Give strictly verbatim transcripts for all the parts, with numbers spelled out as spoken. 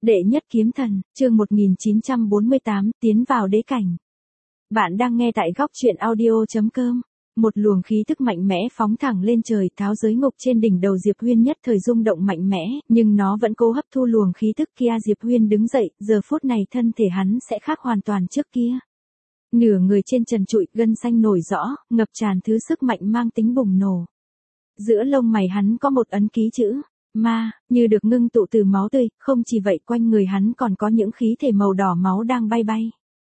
Đệ nhất kiếm thần, chương một nghìn chín trăm bốn mươi tám, tiến vào đế cảnh. Bạn đang nghe tại góc truyện audio chấm com. Một luồng khí tức mạnh mẽ phóng thẳng lên trời, tháo giới ngục trên đỉnh đầu Diệp Huyên nhất thời rung động mạnh mẽ, nhưng nó vẫn cố hấp thu luồng khí tức kia. Diệp Huyên đứng dậy, giờ phút này thân thể hắn sẽ khác hoàn toàn trước kia. Nửa người trên trần trụi, gân xanh nổi rõ, ngập tràn thứ sức mạnh mang tính bùng nổ. Giữa lông mày hắn có một ấn ký chữ ma, như được ngưng tụ từ máu tươi, không chỉ vậy quanh người hắn còn có những khí thể màu đỏ máu đang bay bay.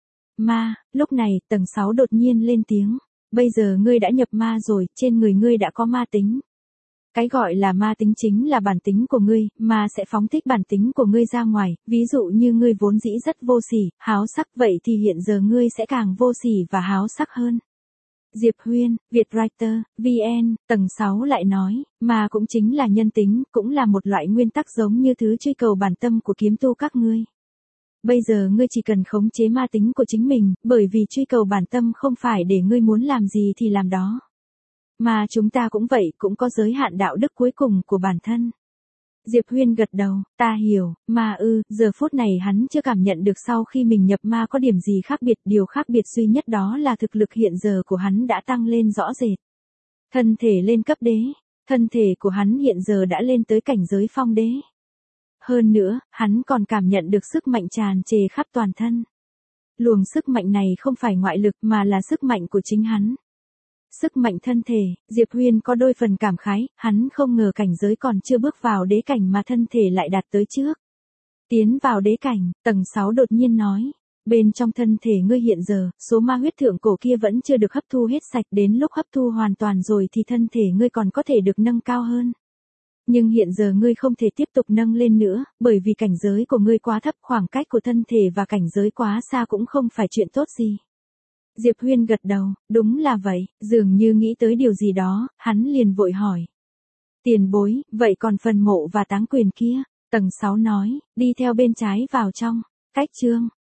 Ma, lúc này, tầng sáu đột nhiên lên tiếng. Bây giờ ngươi đã nhập ma rồi, trên người ngươi đã có ma tính. Cái gọi là ma tính chính là bản tính của ngươi, ma sẽ phóng thích bản tính của ngươi ra ngoài, ví dụ như ngươi vốn dĩ rất vô sỉ, háo sắc, vậy thì hiện giờ ngươi sẽ càng vô sỉ và háo sắc hơn. Diệp Huyên, Vietwriter, vê en, tầng sáu lại nói, mà cũng chính là nhân tính, cũng là một loại nguyên tắc giống như thứ truy cầu bản tâm của kiếm tu các ngươi. Bây giờ ngươi chỉ cần khống chế ma tính của chính mình, bởi vì truy cầu bản tâm không phải để ngươi muốn làm gì thì làm đó. Mà chúng ta cũng vậy, cũng có giới hạn đạo đức cuối cùng của bản thân. Diệp Huyên gật đầu, ta hiểu, mà ư, giờ phút này hắn chưa cảm nhận được sau khi mình nhập ma có điểm gì khác biệt, điều khác biệt duy nhất đó là thực lực hiện giờ của hắn đã tăng lên rõ rệt. Thân thể lên cấp đế, thân thể của hắn hiện giờ đã lên tới cảnh giới phong đế. Hơn nữa, hắn còn cảm nhận được sức mạnh tràn trề khắp toàn thân. Luồng sức mạnh này không phải ngoại lực mà là sức mạnh của chính hắn. Sức mạnh thân thể, Diệp Huyên có đôi phần cảm khái, hắn không ngờ cảnh giới còn chưa bước vào đế cảnh mà thân thể lại đạt tới trước. Tiến vào đế cảnh, tầng sáu đột nhiên nói, bên trong thân thể ngươi hiện giờ, số ma huyết thượng cổ kia vẫn chưa được hấp thu hết sạch, đến lúc hấp thu hoàn toàn rồi thì thân thể ngươi còn có thể được nâng cao hơn. Nhưng hiện giờ ngươi không thể tiếp tục nâng lên nữa, bởi vì cảnh giới của ngươi quá thấp, khoảng cách của thân thể và cảnh giới quá xa cũng không phải chuyện tốt gì. Diệp Huyên gật đầu, đúng là vậy, dường như nghĩ tới điều gì đó, hắn liền vội hỏi. Tiền bối, vậy còn phần mộ và táng quyền kia? Tầng sáu nói, đi theo bên trái vào trong. Cách chương,